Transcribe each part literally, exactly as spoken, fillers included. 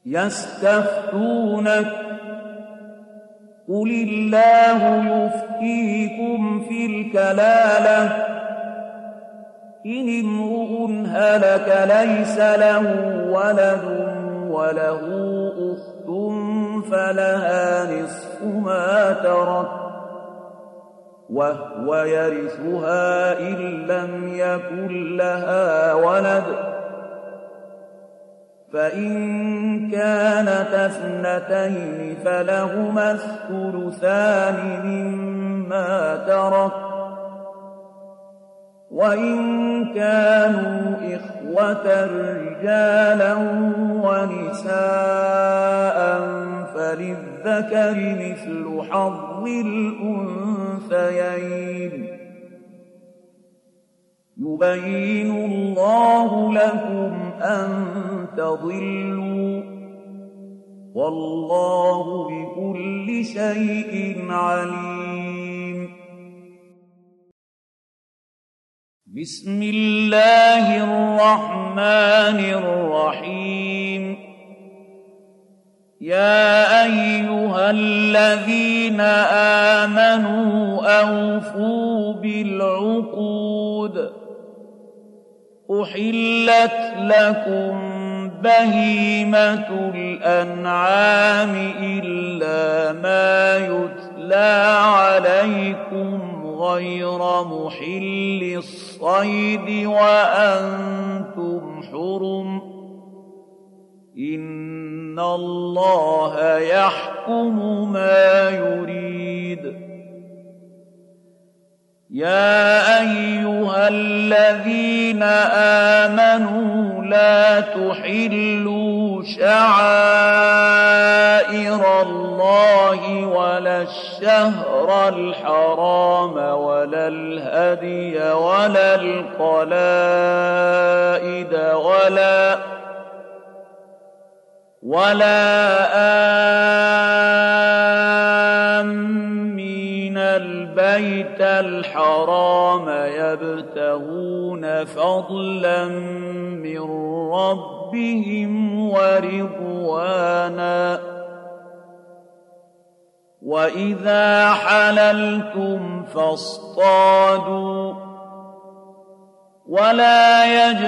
يستفتونك قل الله يفتيكم في الكلالة إن امرؤ هلك ليس له ولد وله أخت فلها نصف ما ترك وهو يرثها إن لم يكن لها ولد فإن كانت اثنتين فلهما الثلثان مما ترك وإن كانوا إخوة رجالا ونساء فللذكر مثل حظ الأنثيين يبين الله لكم أن تضلوا والله بكل شيء عليم. بسم الله الرحمن الرحيم. يا أيها الذين آمنوا أوفوا بالعقود أحلت لكم بهيمة الأنعام إلا ما يتلى عليكم غير محل الصيد وأنتم حرم إن الله يحكم ما يريد. يا أيها الذين آمنوا لا تحلوا شعائر الله ولا الشهر الحرام ولا الهدي ولا القلائد ولا ولا آمين البيت الحرام يبتغون فضلا من ربهم ورضوانا وإذا حللتم فاصطادوا ولا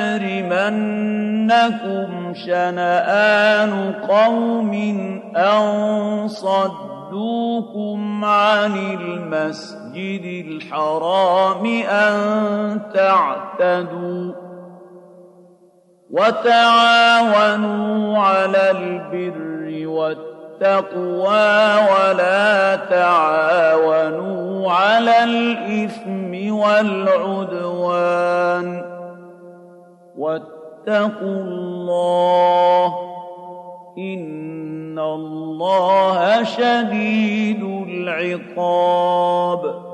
يجرمنكم شنآن قوم أن صدوكم عن المسجد الحرام أن تعتدوا وتعاونوا على البر والتقوى ولا تعاونوا على الإثم والعدوان واتقوا الله إن الله شديد العقاب.